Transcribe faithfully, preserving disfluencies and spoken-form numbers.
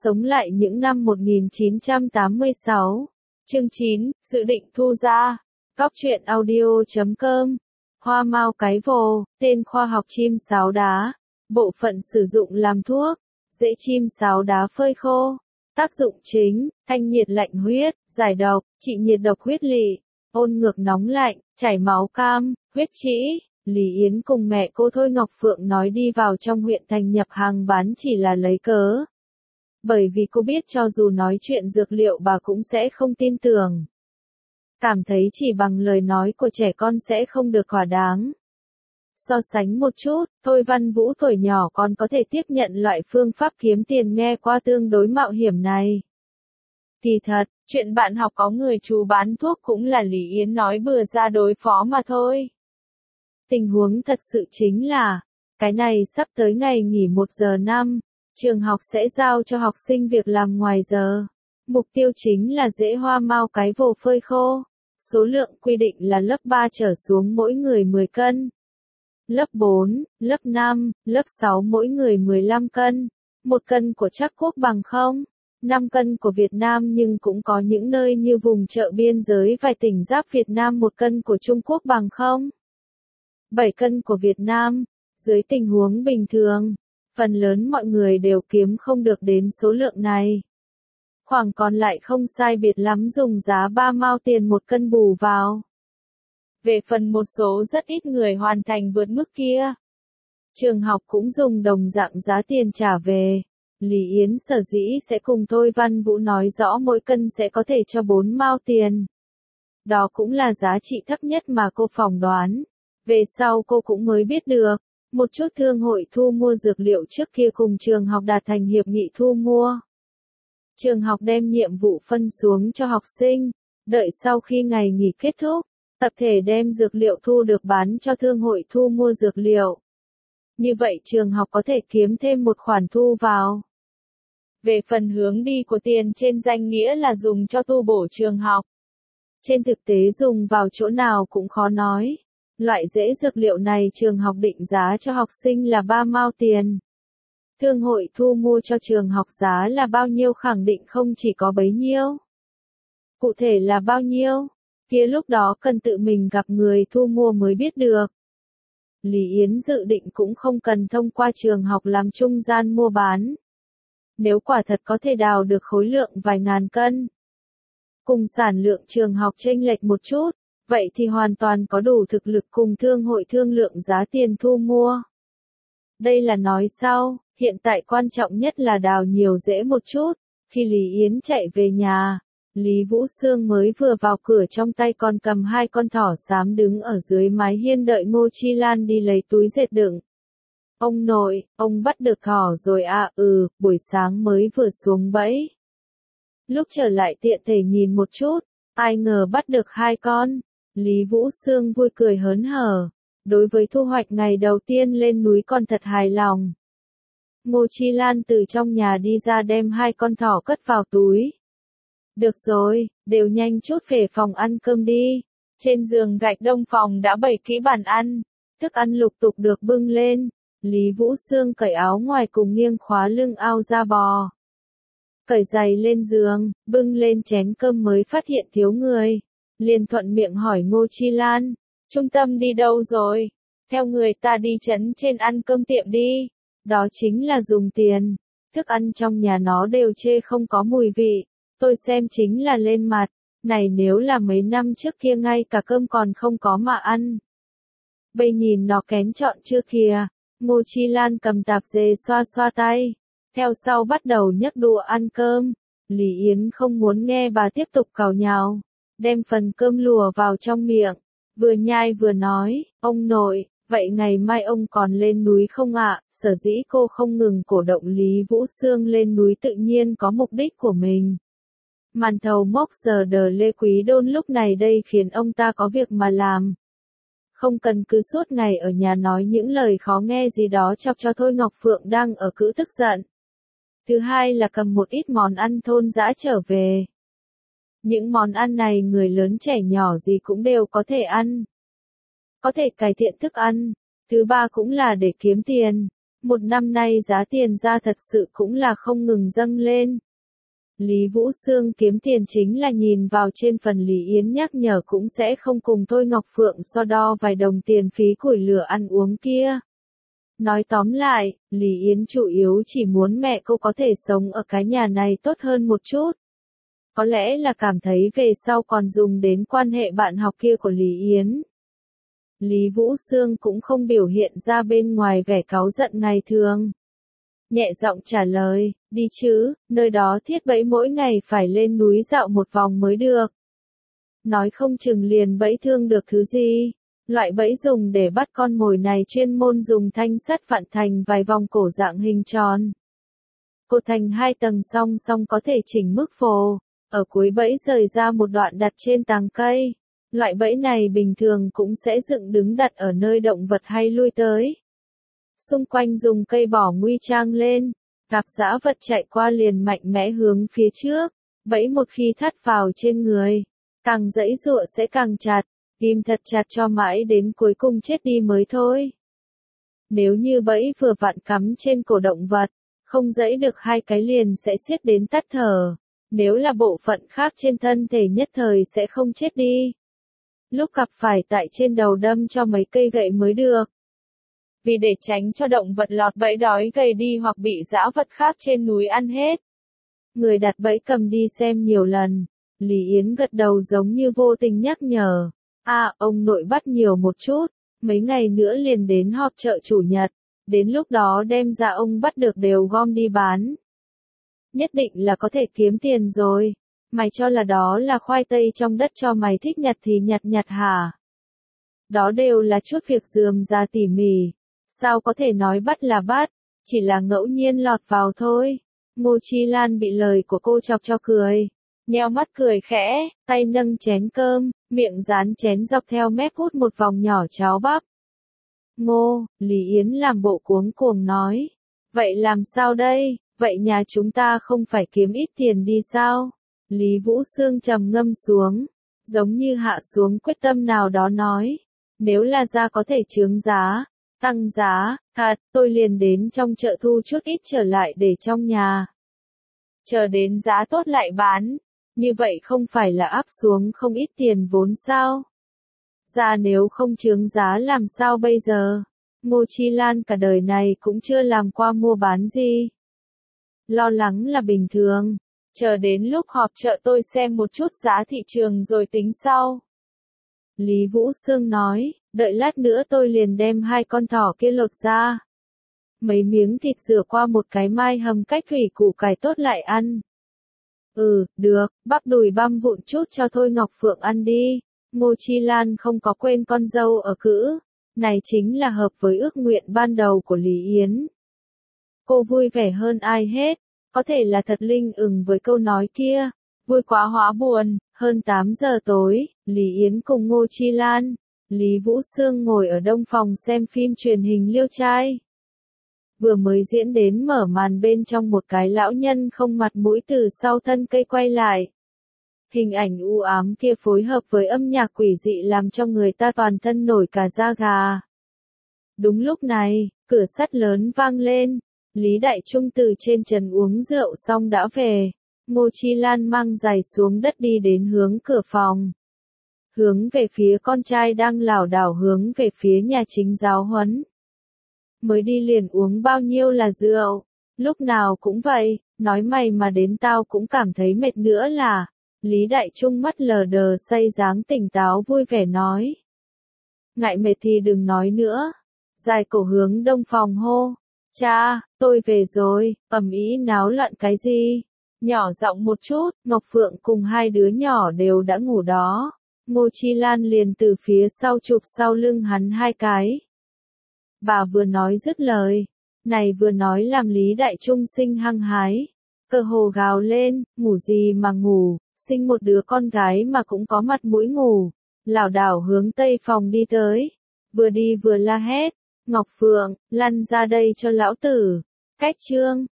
Sống lại những năm một nghìn chín trăm tám mươi sáu. Chương chín, dự định thu ra. Cóc truyện audio chấm com. Hoa mao cái vồ, tên khoa học chim sáo đá. Bộ phận sử dụng làm thuốc. Rễ chim sáo đá phơi khô. Tác dụng chính, thanh nhiệt lạnh huyết, giải độc, trị nhiệt độc huyết lỵ, ôn ngược nóng lạnh, chảy máu cam, huyết trĩ. Lý Yến cùng mẹ cô Thôi Ngọc Phượng nói đi vào trong huyện thành nhập hàng bán chỉ là lấy cớ. Bởi vì cô biết cho dù nói chuyện dược liệu bà cũng sẽ không tin tưởng. Cảm thấy chỉ bằng lời nói của trẻ con sẽ không được thỏa đáng. So sánh một chút, Thôi Văn Vũ tuổi nhỏ còn có thể tiếp nhận loại phương pháp kiếm tiền nghe qua tương đối mạo hiểm này. Thì thật, chuyện bạn học có người chú bán thuốc cũng là Lý Yến nói bừa ra đối phó mà thôi. Tình huống thật sự chính là, cái này sắp tới ngày nghỉ một giờ năm, trường học sẽ giao cho học sinh việc làm ngoài giờ. Mục tiêu chính là rễ hoa mao cái vồ phơi khô. Số lượng quy định là lớp ba trở xuống mỗi người mười cân. Lớp bốn, lớp năm, lớp sáu mỗi người mười lăm cân. Một cân của Trắc Quốc bằng không. năm cân của Việt Nam nhưng cũng có những nơi như vùng chợ biên giới vài tỉnh giáp Việt Nam một cân của Trung Quốc bằng không. bảy cân của Việt Nam. Dưới tình huống bình thường, phần lớn mọi người đều kiếm không được đến số lượng này. Khoảng còn lại không sai biệt lắm dùng giá ba mao tiền một cân bù vào. Về phần một số rất ít người hoàn thành vượt mức kia. Trường học cũng dùng đồng dạng giá tiền trả về. Lý Yến sở dĩ sẽ cùng Thôi Văn Vũ nói rõ mỗi cân sẽ có thể cho bốn mao tiền. Đó cũng là giá trị thấp nhất mà cô phỏng đoán. Về sau cô cũng mới biết được, một chút thương hội thu mua dược liệu trước kia cùng trường học đạt thành hiệp nghị thu mua. Trường học đem nhiệm vụ phân xuống cho học sinh, đợi sau khi ngày nghỉ kết thúc, tập thể đem dược liệu thu được bán cho thương hội thu mua dược liệu. Như vậy trường học có thể kiếm thêm một khoản thu vào. Về phần hướng đi của tiền trên danh nghĩa là dùng cho tu bổ trường học. Trên thực tế dùng vào chỗ nào cũng khó nói. Loại rễ dược liệu này trường học định giá cho học sinh là ba mao tiền. Thương hội thu mua cho trường học giá là bao nhiêu khẳng định không chỉ có bấy nhiêu. Cụ thể là bao nhiêu, kia lúc đó cần tự mình gặp người thu mua mới biết được. Lý Yến dự định cũng không cần thông qua trường học làm trung gian mua bán. Nếu quả thật có thể đào được khối lượng vài ngàn cân, cùng sản lượng trường học chênh lệch một chút, vậy thì hoàn toàn có đủ thực lực cùng thương hội thương lượng giá tiền thu mua. Đây là nói sau, hiện tại quan trọng nhất là đào nhiều rễ một chút. Khi Lý Yến chạy về nhà, Lý Vũ Sương mới vừa vào cửa trong tay còn cầm hai con thỏ xám đứng ở dưới mái hiên đợi Ngô Chi Lan đi lấy túi dệt đựng. Ông nội, ông bắt được thỏ rồi à? Ừ, buổi sáng mới vừa xuống bẫy. Lúc trở lại tiện thể nhìn một chút, ai ngờ bắt được hai con. Lý Vũ Sương vui cười hớn hở. Đối với thu hoạch ngày đầu tiên lên núi còn thật hài lòng. Ngô Chi Lan từ trong nhà đi ra đem hai con thỏ cất vào túi. Được rồi, đều nhanh chút về phòng ăn cơm đi. Trên giường gạch đông phòng đã bày kỹ bàn ăn. Thức ăn lục tục được bưng lên. Lý Vũ Sương cởi áo ngoài cùng nghiêng khóa lưng ao da bò. Cởi giày lên giường, bưng lên chén cơm mới phát hiện thiếu người. Liền thuận miệng hỏi Ngô Chi Lan. Trung tâm đi đâu rồi? Theo người ta đi trấn trên ăn cơm tiệm đi. Đó chính là dùng tiền. Thức ăn trong nhà nó đều chê không có mùi vị. Tôi xem chính là lên mặt. Này nếu là mấy năm trước kia ngay cả cơm còn không có mà ăn. Bây nhìn nó kén chọn chưa kìa. Ngô Chi Lan cầm tạp dề xoa xoa tay. Theo sau bắt đầu nhấc đũa ăn cơm. Lý Yến không muốn nghe bà tiếp tục càu nhàu. Đem phần cơm lùa vào trong miệng. Vừa nhai vừa nói, ông nội, vậy ngày mai ông còn lên núi không ạ? Sở dĩ cô không ngừng cổ động Lý Vũ Sương lên núi tự nhiên có mục đích của mình. Màn thầu mốc giờ đờ Lê Quý Đôn lúc này đây khiến ông ta có việc mà làm. Không cần cứ suốt ngày ở nhà nói những lời khó nghe gì đó chọc cho Thôi Ngọc Phượng đang ở cữ tức giận. Thứ hai là cầm một ít món ăn thôn dã trở về. Những món ăn này người lớn trẻ nhỏ gì cũng đều có thể ăn. Có thể cải thiện thức ăn. Thứ ba cũng là để kiếm tiền. Một năm nay giá tiền ra thật sự cũng là không ngừng dâng lên. Lý Vũ Sương kiếm tiền chính là nhìn vào trên phần Lý Yến nhắc nhở cũng sẽ không cùng Thôi Ngọc Phượng so đo vài đồng tiền phí củi lửa ăn uống kia. Nói tóm lại, Lý Yến chủ yếu chỉ muốn mẹ cô có thể sống ở cái nhà này tốt hơn một chút. Có lẽ là cảm thấy về sau còn dùng đến quan hệ bạn học kia của Lý Yến. Lý Vũ Sương cũng không biểu hiện ra bên ngoài vẻ cáu giận ngày thường. Nhẹ giọng trả lời, đi chứ, nơi đó thiết bẫy mỗi ngày phải lên núi dạo một vòng mới được. Nói không chừng liền bẫy thương được thứ gì. Loại bẫy dùng để bắt con mồi này chuyên môn dùng thanh sắt vặn thành vài vòng cổ dạng hình tròn. Cột thành hai tầng song song có thể chỉnh mức phồ, ở cuối bẫy rời ra một đoạn đặt trên tàng cây. Loại bẫy này bình thường cũng sẽ dựng đứng đặt ở nơi động vật hay lui tới. Xung quanh dùng cây bỏ nguy trang lên, gặp dã vật chạy qua liền mạnh mẽ hướng phía trước, bẫy một khi thắt vào trên người, càng giãy giụa sẽ càng chặt, ghim thật chặt cho mãi đến cuối cùng chết đi mới thôi. Nếu như bẫy vừa vặn cắm trên cổ động vật, không giãy được hai cái liền sẽ siết đến tắt thở, nếu là bộ phận khác trên thân thể nhất thời sẽ không chết đi. Lúc gặp phải tại trên đầu đâm cho mấy cây gậy mới được. Vì để tránh cho động vật lọt bẫy đói gầy đi hoặc bị dã vật khác trên núi ăn hết. Người đặt bẫy cầm đi xem nhiều lần, Lý Yến gật đầu giống như vô tình nhắc nhở. À, ông nội bắt nhiều một chút, mấy ngày nữa liền đến họp chợ chủ nhật, đến lúc đó đem ra ông bắt được đều gom đi bán. Nhất định là có thể kiếm tiền rồi, mày cho là đó là khoai tây trong đất cho mày thích nhặt thì nhặt nhặt hả? Đó đều là chút việc rườm rà tỉ mỉ, sao có thể nói bắt là bắt, chỉ là ngẫu nhiên lọt vào thôi. Ngô Chi Lan bị lời của cô chọc cho cười. Nheo mắt cười khẽ, tay nâng chén cơm, miệng dán chén dọc theo mép hút một vòng nhỏ cháo bắp. Ngô, Lý Yến làm bộ cuống cuồng nói. Vậy làm sao đây, vậy nhà chúng ta không phải kiếm ít tiền đi sao? Lý Vũ Sương trầm ngâm xuống, giống như hạ xuống quyết tâm nào đó nói. Nếu là ra có thể chướng giá, tăng giá, thật, tôi liền đến trong chợ thu chút ít trở lại để trong nhà. Chờ đến giá tốt lại bán. Như vậy không phải là áp xuống không ít tiền vốn sao? Ra nếu không chướng giá làm sao bây giờ? Ngô Chi Lan cả đời này cũng chưa làm qua mua bán gì. Lo lắng là bình thường. Chờ đến lúc họp chợ tôi xem một chút giá thị trường rồi tính sau. Lý Vũ Sương nói, đợi lát nữa tôi liền đem hai con thỏ kia lột ra. Mấy miếng thịt rửa qua một cái mai hầm cách thủy củ cải tốt lại ăn. Ừ, được, bắp đùi băm vụn chút cho Thôi Ngọc Phượng ăn đi. Ngô Chi Lan không có quên con dâu ở cữ. Này chính là hợp với ước nguyện ban đầu của Lý Yến. Cô vui vẻ hơn ai hết, có thể là thật linh ừng với câu nói kia. Vui quá hóa buồn, hơn tám giờ tối, Lý Yến cùng Ngô Chi Lan, Lý Vũ Sương ngồi ở đông phòng xem phim truyền hình Liêu Trai. Vừa mới diễn đến mở màn bên trong một cái lão nhân không mặt mũi từ sau thân cây quay lại. Hình ảnh u ám kia phối hợp với âm nhạc quỷ dị làm cho người ta toàn thân nổi cả da gà. Đúng lúc này, cửa sắt lớn vang lên, Lý Đại Trung từ trên trần uống rượu xong đã về. Ngô Chi Lan mang giày xuống đất đi đến hướng cửa phòng. Hướng về phía con trai đang lảo đảo hướng về phía nhà chính giáo huấn. Mới đi liền uống bao nhiêu là rượu, lúc nào cũng vậy, nói mày mà đến tao cũng cảm thấy mệt nữa là. Lý Đại Trung mắt lờ đờ say dáng tỉnh táo vui vẻ nói. Ngại mệt thì đừng nói nữa. Dài cổ hướng đông phòng hô. Cha, tôi về rồi, ầm ĩ náo loạn cái gì? Nhỏ giọng một chút, Ngọc Phượng cùng hai đứa nhỏ đều đã ngủ đó. Ngô Chi Lan liền từ phía sau chụp sau lưng hắn hai cái. Bà vừa nói dứt lời, này vừa nói làm Lý Đại Trung sinh hăng hái. Cơ hồ gào lên, ngủ gì mà ngủ, sinh một đứa con gái mà cũng có mặt mũi ngủ. Lảo đảo hướng tây phòng đi tới. Vừa đi vừa la hét, Ngọc Phượng, lăn ra đây cho lão tử. Cách chương.